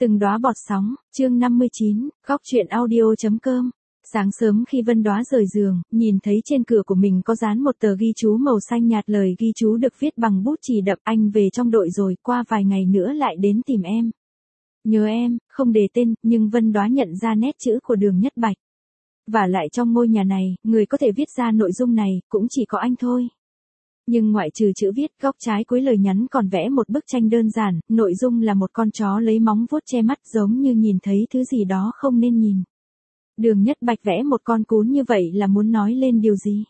Từng đóa bọt sóng, chương 59, góc truyện audio.com. Sáng sớm khi Vân Đóa rời giường, nhìn thấy trên cửa của mình có dán một tờ ghi chú màu xanh nhạt, lời ghi chú được viết bằng bút chì đậm: anh về trong đội rồi, qua vài ngày nữa lại đến tìm em. Nhớ em, không đề tên, nhưng Vân Đóa nhận ra nét chữ của Đường Nhất Bạch. Và lại trong ngôi nhà này, người có thể viết ra nội dung này, cũng chỉ có anh thôi. Nhưng ngoại trừ chữ viết, góc trái cuối lời nhắn còn vẽ một bức tranh đơn giản, nội dung là một con chó lấy móng vuốt che mắt, giống như nhìn thấy thứ gì đó không nên nhìn. Đường Nhất Bạch vẽ một con cún như vậy là muốn nói lên điều gì?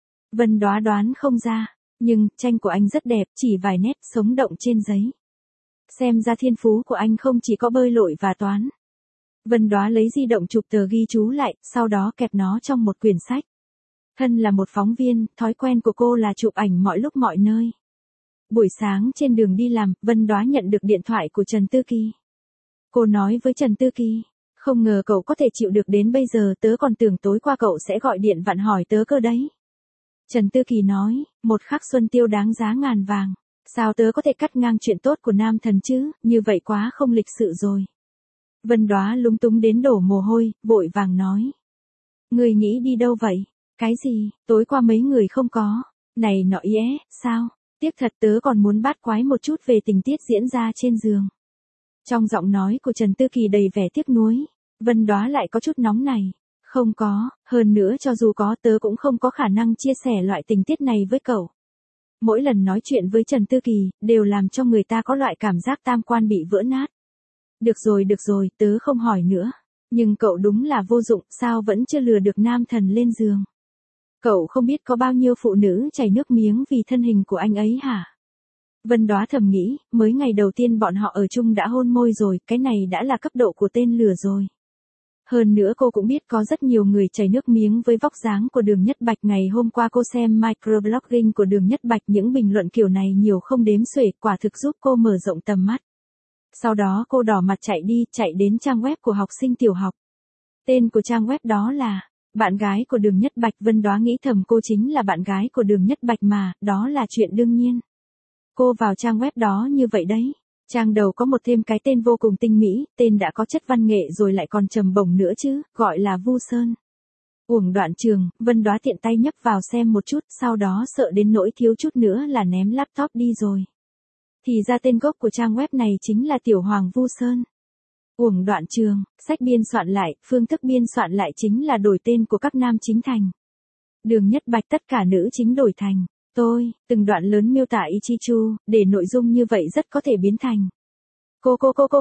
Vân Đóa đoán không ra, nhưng tranh của anh rất đẹp, chỉ vài nét sống động trên giấy. Xem ra thiên phú của anh không chỉ có bơi lội và toán. Vân Đóa lấy di động chụp tờ ghi chú lại, sau đó kẹp nó trong một quyển sách. Thân là một phóng viên, thói quen của cô là chụp ảnh mọi lúc mọi nơi. Buổi sáng trên đường đi làm, Vân Đóa nhận được điện thoại của Trần Tư Kỳ. Cô nói với Trần Tư Kỳ, không ngờ cậu có thể chịu được đến bây giờ, tớ còn tưởng tối qua cậu sẽ gọi điện vặn hỏi tớ cơ đấy. Trần Tư Kỳ nói, một khắc xuân tiêu đáng giá ngàn vàng, sao tớ có thể cắt ngang chuyện tốt của nam thần chứ, như vậy quá không lịch sự rồi. Vân Đóa lúng túng đến đổ mồ hôi, vội vàng nói. Người nghĩ đi đâu vậy? Cái gì, tối qua mấy người không có, này nọ yé, sao, tiếc thật, tớ còn muốn bát quái một chút về tình tiết diễn ra trên giường. Trong giọng nói của Trần Tư Kỳ đầy vẻ tiếc nuối, Vân Đóa lại có chút nóng này. Không có, hơn nữa cho dù có tớ cũng không có khả năng chia sẻ loại tình tiết này với cậu. Mỗi lần nói chuyện với Trần Tư Kỳ, đều làm cho người ta có loại cảm giác tam quan bị vỡ nát. Được rồi, tớ không hỏi nữa. Nhưng cậu đúng là vô dụng, sao vẫn chưa lừa được nam thần lên giường? Cậu không biết có bao nhiêu phụ nữ chảy nước miếng vì thân hình của anh ấy hả? Vân Đóa thầm nghĩ, mới ngày đầu tiên bọn họ ở chung đã hôn môi rồi, cái này đã là cấp độ của tên lừa rồi. Hơn nữa cô cũng biết có rất nhiều người chảy nước miếng với vóc dáng của Đường Nhất Bạch. Ngày hôm qua cô xem microblogging của Đường Nhất Bạch, những bình luận kiểu này nhiều không đếm xuể, quả thực giúp cô mở rộng tầm mắt. Sau đó cô đỏ mặt chạy đến trang web của học sinh tiểu học. Tên của trang web đó là Bạn gái của Đường Nhất Bạch. Vân Đóa nghĩ thầm cô chính là bạn gái của Đường Nhất Bạch mà, đó là chuyện đương nhiên. Cô vào trang web đó như vậy đấy. Trang đầu có một thêm cái tên vô cùng tinh mỹ, tên đã có chất văn nghệ rồi lại còn trầm bổng nữa chứ, gọi là Vu Sơn. Uổng Đoạn Trường. Vân Đóa tiện tay nhấp vào xem một chút, sau đó sợ đến nỗi thiếu chút nữa là ném laptop đi rồi. Thì ra tên gốc của trang web này chính là Tiểu Hoàng Vu Sơn. Uổng Đoạn Trường, sách biên soạn lại, phương thức biên soạn lại chính là đổi tên của các nam chính thành. Đường Nhất Bạch tất cả nữ chính đổi thành tôi, từng đoạn lớn miêu tả Ichichu, để nội dung như vậy rất có thể biến thành cô,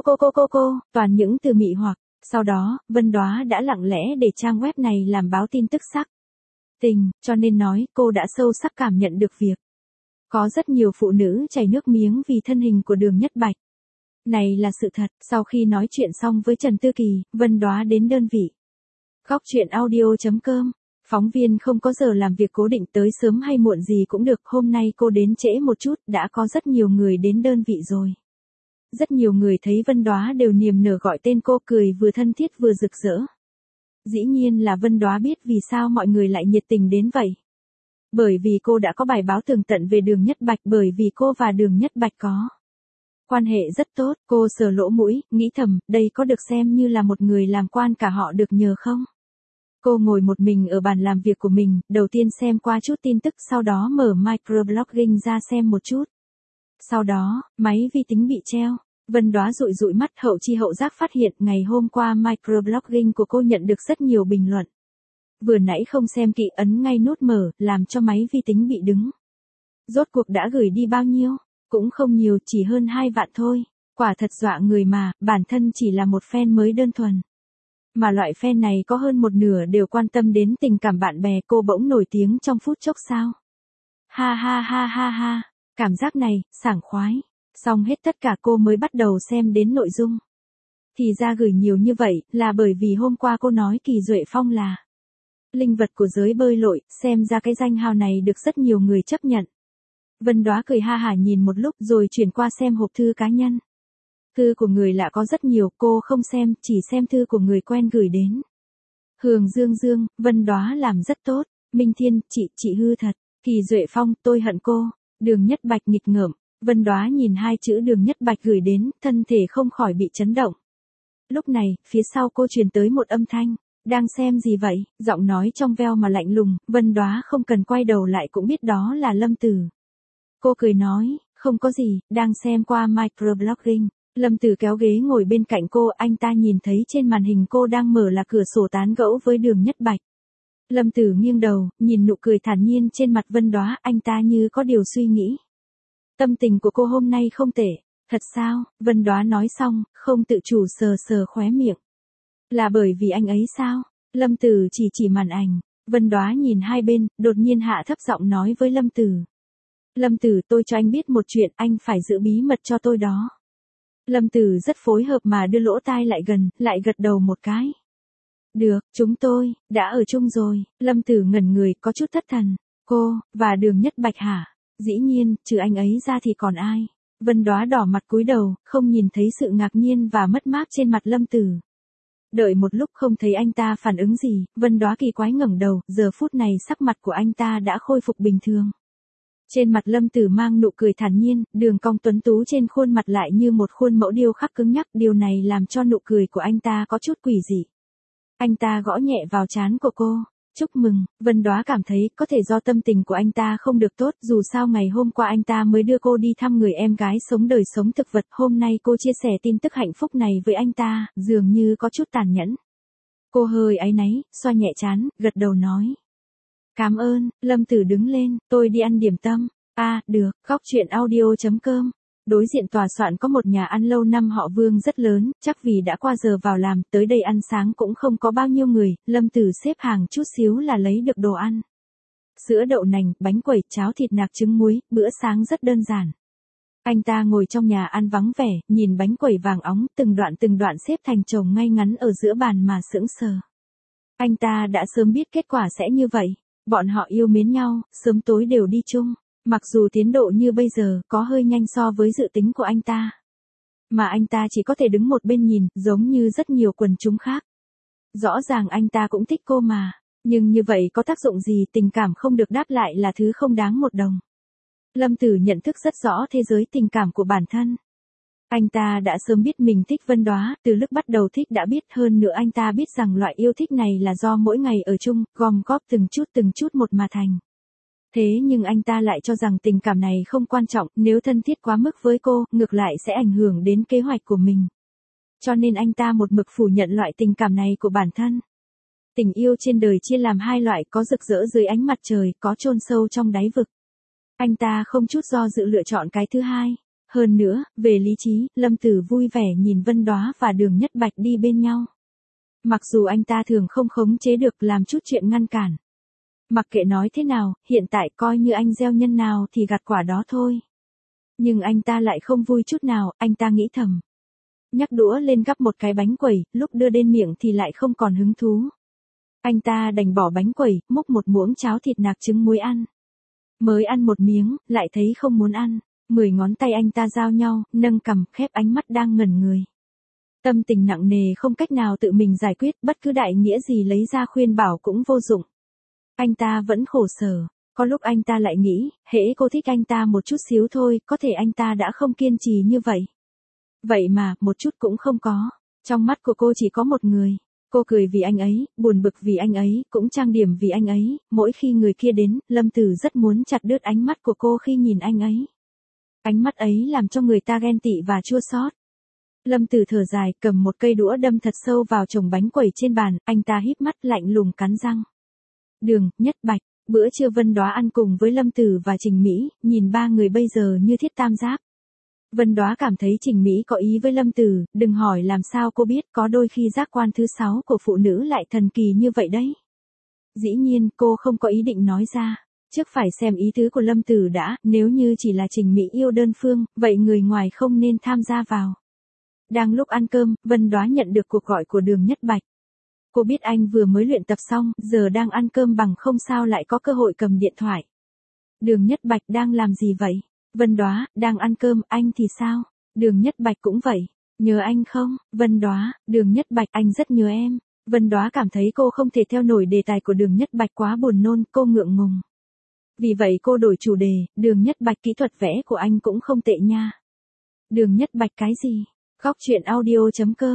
toàn những từ mị hoặc. Sau đó, Vân Đóa đã lặng lẽ để trang web này làm báo tin tức sắc tình, cho nên nói cô đã sâu sắc cảm nhận được việc có rất nhiều phụ nữ chảy nước miếng vì thân hình của Đường Nhất Bạch. Này là sự thật. Sau khi nói chuyện xong với Trần Tư Kỳ, Vân Đóa đến đơn vị. Góc truyện audio.com. Phóng viên không có giờ làm việc cố định, tới sớm hay muộn gì cũng được. Hôm nay cô đến trễ một chút, đã có rất nhiều người đến đơn vị rồi. Rất nhiều người thấy Vân Đóa đều niềm nở gọi tên cô, cười vừa thân thiết vừa rực rỡ. Dĩ nhiên là Vân Đóa biết vì sao mọi người lại nhiệt tình đến vậy. Bởi vì cô đã có bài báo tường tận về Đường Nhất Bạch, bởi vì cô và Đường Nhất Bạch có quan hệ rất tốt. Cô sờ lỗ mũi, nghĩ thầm, đây có được xem như là một người làm quan cả họ được nhờ không? Cô ngồi một mình ở bàn làm việc của mình, đầu tiên xem qua chút tin tức, sau đó mở microblogging ra xem một chút. Sau đó, máy vi tính bị treo. Vân Đóa dụi mắt, hậu chi hậu giác phát hiện ngày hôm qua microblogging của cô nhận được rất nhiều bình luận. Vừa nãy không xem kỹ, ấn ngay nút mở, làm cho máy vi tính bị đứng. Rốt cuộc đã gửi đi bao nhiêu? Cũng không nhiều, chỉ hơn 2 vạn thôi. Quả thật dọa người mà, bản thân chỉ là một fan mới đơn thuần. Mà loại fan này có hơn một nửa đều quan tâm đến tình cảm bạn bè. Cô bỗng nổi tiếng trong phút chốc sao? Ha. Cảm giác này, sảng khoái. Xong hết tất cả cô mới bắt đầu xem đến nội dung. Thì ra gửi nhiều như vậy, là bởi vì hôm qua cô nói Kỳ Duệ Phong là linh vật của giới bơi lội, xem ra cái danh hào này được rất nhiều người chấp nhận. Vân Đóa cười ha hả nhìn một lúc rồi chuyển qua xem hộp thư cá nhân. Thư của người lạ có rất nhiều, cô không xem, chỉ xem thư của người quen gửi đến. Hường Dương, Vân Đóa làm rất tốt. Minh Thiên, chị hư thật. Kỳ Duệ Phong, tôi hận cô. Đường Nhất Bạch nghịch ngợm. Vân Đóa nhìn hai chữ Đường Nhất Bạch gửi đến, thân thể không khỏi bị chấn động. Lúc này, phía sau cô truyền tới một âm thanh. Đang xem gì vậy? Giọng nói trong veo mà lạnh lùng, Vân Đóa không cần quay đầu lại cũng biết đó là Lâm Tử. Cô cười nói, không có gì, đang xem qua microblogging. Lâm Tử kéo ghế ngồi bên cạnh cô, anh ta nhìn thấy trên màn hình cô đang mở là cửa sổ tán gẫu với Đường Nhất Bạch. Lâm Tử nghiêng đầu, nhìn nụ cười thản nhiên trên mặt Vân Đóa, anh ta như có điều suy nghĩ. Tâm tình của cô hôm nay không tệ, thật sao? Vân Đóa nói xong, không tự chủ sờ sờ khóe miệng. Là bởi vì anh ấy sao? Lâm Tử chỉ màn ảnh. Vân Đóa nhìn hai bên, đột nhiên hạ thấp giọng nói với Lâm Tử. Lâm Tử, tôi cho anh biết một chuyện, anh phải giữ bí mật cho tôi đó. Lâm Tử rất phối hợp mà đưa lỗ tai lại gần, lại gật đầu một cái. Được, chúng tôi, đã ở chung rồi. Lâm Tử ngẩn người, có chút thất thần. Cô, và Đường Nhất Bạch hả? Dĩ nhiên, trừ anh ấy ra thì còn ai? Vân Đóa đỏ mặt cúi đầu, không nhìn thấy sự ngạc nhiên và mất mát trên mặt Lâm Tử. Đợi một lúc không thấy anh ta phản ứng gì, Vân Đóa kỳ quái ngẩng đầu, giờ phút này sắc mặt của anh ta đã khôi phục bình thường. Trên mặt Lâm Tử mang nụ cười thản nhiên, đường cong tuấn tú trên khuôn mặt lại như một khuôn mẫu điêu khắc cứng nhắc, điều này làm cho nụ cười của anh ta có chút quỷ dị. Anh ta gõ nhẹ vào trán của cô. Chúc mừng, Vân Đóa cảm thấy có thể do tâm tình của anh ta không được tốt, dù sao ngày hôm qua anh ta mới đưa cô đi thăm người em gái sống đời sống thực vật, hôm nay cô chia sẻ tin tức hạnh phúc này với anh ta, dường như có chút tàn nhẫn. Cô hơi áy náy, xoa nhẹ trán, gật đầu nói. Cảm ơn. Lâm Tử đứng lên, tôi đi ăn điểm tâm. Được, góc chuyện audio.com. Đối diện tòa soạn có một nhà ăn lâu năm họ Vương rất lớn, chắc vì đã qua giờ vào làm, tới đây ăn sáng cũng không có bao nhiêu người, Lâm Tử xếp hàng chút xíu là lấy được đồ ăn. Sữa đậu nành, bánh quẩy, cháo thịt nạc trứng muối, bữa sáng rất đơn giản. Anh ta ngồi trong nhà ăn vắng vẻ, nhìn bánh quẩy vàng óng, từng đoạn xếp thành chồng ngay ngắn ở giữa bàn mà sững sờ. Anh ta đã sớm biết kết quả sẽ như vậy. Bọn họ yêu mến nhau, sớm tối đều đi chung. Mặc dù tiến độ như bây giờ có hơi nhanh so với dự tính của anh ta. Mà anh ta chỉ có thể đứng một bên nhìn, giống như rất nhiều quần chúng khác. Rõ ràng anh ta cũng thích cô mà. Nhưng như vậy có tác dụng gì, tình cảm không được đáp lại là thứ không đáng một đồng. Lâm Tử nhận thức rất rõ thế giới tình cảm của bản thân. Anh ta đã sớm biết mình thích Vân Đóa, từ lúc bắt đầu thích đã biết, hơn nữa anh ta biết rằng loại yêu thích này là do mỗi ngày ở chung, gom góp từng chút một mà thành. Thế nhưng anh ta lại cho rằng tình cảm này không quan trọng, nếu thân thiết quá mức với cô, ngược lại sẽ ảnh hưởng đến kế hoạch của mình. Cho nên anh ta một mực phủ nhận loại tình cảm này của bản thân. Tình yêu trên đời chia làm hai loại, có rực rỡ dưới ánh mặt trời, có chôn sâu trong đáy vực. Anh ta không chút do dự lựa chọn cái thứ hai. Hơn nữa, về lý trí, Lâm Tử vui vẻ nhìn Vân Đóa và Đường Nhất Bạch đi bên nhau. Mặc dù anh ta thường không khống chế được làm chút chuyện ngăn cản. Mặc kệ nói thế nào, hiện tại coi như anh gieo nhân nào thì gặt quả đó thôi. Nhưng anh ta lại không vui chút nào, anh ta nghĩ thầm. Nhắc đũa lên gắp một cái bánh quẩy, lúc đưa đến miệng thì lại không còn hứng thú. Anh ta đành bỏ bánh quẩy, múc một muỗng cháo thịt nạc trứng muối ăn. Mới ăn một miếng, lại thấy không muốn ăn. 10 ngón tay anh ta giao nhau, nâng cằm, khép ánh mắt đang ngẩn người. Tâm tình nặng nề không cách nào tự mình giải quyết, bất cứ đại nghĩa gì lấy ra khuyên bảo cũng vô dụng. Anh ta vẫn khổ sở, có lúc anh ta lại nghĩ, hễ cô thích anh ta một chút xíu thôi, có thể anh ta đã không kiên trì như vậy. Vậy mà, một chút cũng không có. Trong mắt của cô chỉ có một người. Cô cười vì anh ấy, buồn bực vì anh ấy, cũng trang điểm vì anh ấy, mỗi khi người kia đến, Lâm Tử rất muốn chặt đứt ánh mắt của cô khi nhìn anh ấy. Ánh mắt ấy làm cho người ta ghen tị và chua xót. Lâm Tử thở dài, cầm một cây đũa đâm thật sâu vào chồng bánh quẩy trên bàn, anh ta híp mắt lạnh lùng cắn răng. Đường, Nhất Bạch, bữa trưa Vân Đóa ăn cùng với Lâm Tử và Trình Mỹ, nhìn ba người bây giờ như thiết tam giác. Vân Đóa cảm thấy Trình Mỹ có ý với Lâm Tử, đừng hỏi làm sao cô biết, có đôi khi giác quan thứ 6 của phụ nữ lại thần kỳ như vậy đấy. Dĩ nhiên cô không có ý định nói ra. Trước phải xem ý tứ của Lâm Tử đã, nếu như chỉ là Trình Mỹ yêu đơn phương, vậy người ngoài không nên tham gia vào. Đang lúc ăn cơm, Vân Đóa nhận được cuộc gọi của Đường Nhất Bạch. Cô biết anh vừa mới luyện tập xong, giờ đang ăn cơm bằng không sao lại có cơ hội cầm điện thoại. Đường Nhất Bạch đang làm gì vậy? Vân Đóa, đang ăn cơm, anh thì sao? Đường Nhất Bạch cũng vậy. Nhớ anh không? Vân Đóa, Đường Nhất Bạch, anh rất nhớ em. Vân Đóa cảm thấy cô không thể theo nổi đề tài của Đường Nhất Bạch quá buồn nôn, cô ngượng ngùng. Vì vậy cô đổi chủ đề, Đường Nhất Bạch kỹ thuật vẽ của anh cũng không tệ nha. Đường Nhất Bạch cái gì? Góc chuyện audio.com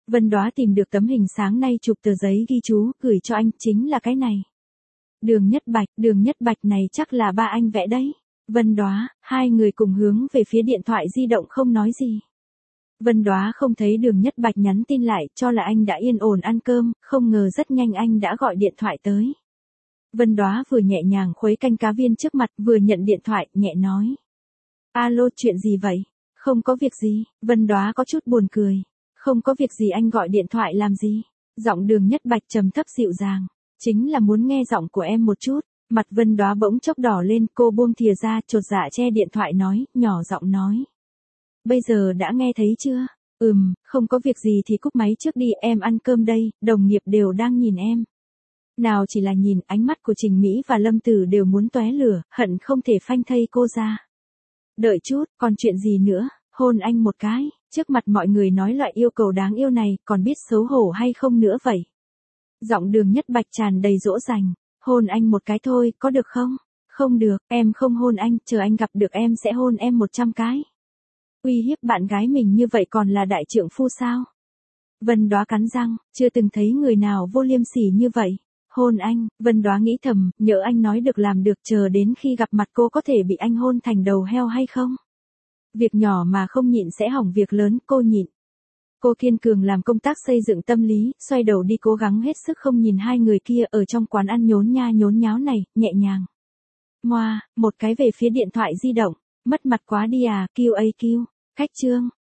Vân Đóa tìm được tấm hình sáng nay chụp tờ giấy ghi chú, gửi cho anh, chính là cái này. Đường Nhất Bạch này chắc là ba anh vẽ đấy. Vân Đóa, hai người cùng hướng về phía điện thoại di động không nói gì. Vân Đóa không thấy Đường Nhất Bạch nhắn tin lại, cho là anh đã yên ổn ăn cơm, không ngờ rất nhanh anh đã gọi điện thoại tới. Vân Đóa vừa nhẹ nhàng khuấy canh cá viên trước mặt, vừa nhận điện thoại, nhẹ nói. Alo, chuyện gì vậy? Không có việc gì, Vân Đóa có chút buồn cười. Không có việc gì, anh gọi điện thoại làm gì? Giọng Đường Nhất Bạch trầm thấp dịu dàng. Chính là muốn nghe giọng của em một chút. Mặt Vân Đóa bỗng chốc đỏ lên, cô buông thìa ra, chột dạ che điện thoại nói, nhỏ giọng nói. Bây giờ đã nghe thấy chưa? Không có việc gì thì cúp máy trước đi, em ăn cơm đây, đồng nghiệp đều đang nhìn em. Nào chỉ là nhìn, ánh mắt của Trình Mỹ và Lâm Tử đều muốn tóe lửa, hận không thể phanh thây cô ra. Đợi chút, còn chuyện gì nữa, hôn anh một cái, trước mặt mọi người nói loại yêu cầu đáng yêu này, còn biết xấu hổ hay không nữa vậy? Giọng Đường Nhất Bạch tràn đầy dỗ dành, hôn anh một cái thôi, có được không? Không được, em không hôn anh, chờ anh gặp được em sẽ hôn em 100 cái. Uy hiếp bạn gái mình như vậy còn là đại trượng phu sao? Vân Đóa cắn răng, chưa từng thấy người nào vô liêm sỉ như vậy. Hôn anh, Vân Đóa nghĩ thầm, nhỡ anh nói được làm được, chờ đến khi gặp mặt cô có thể bị anh hôn thành đầu heo hay không? Việc nhỏ mà không nhịn sẽ hỏng việc lớn, cô nhịn. Cô kiên cường làm công tác xây dựng tâm lý, xoay đầu đi cố gắng hết sức không nhìn hai người kia ở trong quán ăn nhốn nháo này, nhẹ nhàng. Ngoa, một cái về phía điện thoại di động, mất mặt quá đi à, QAQ, khách trương.